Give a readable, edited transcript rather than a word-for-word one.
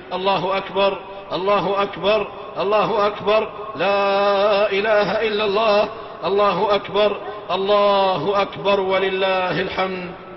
الله أكبر، الله أكبر، الله أكبر، لا إله إلا الله، الله أكبر، الله أكبر ولله الحمد.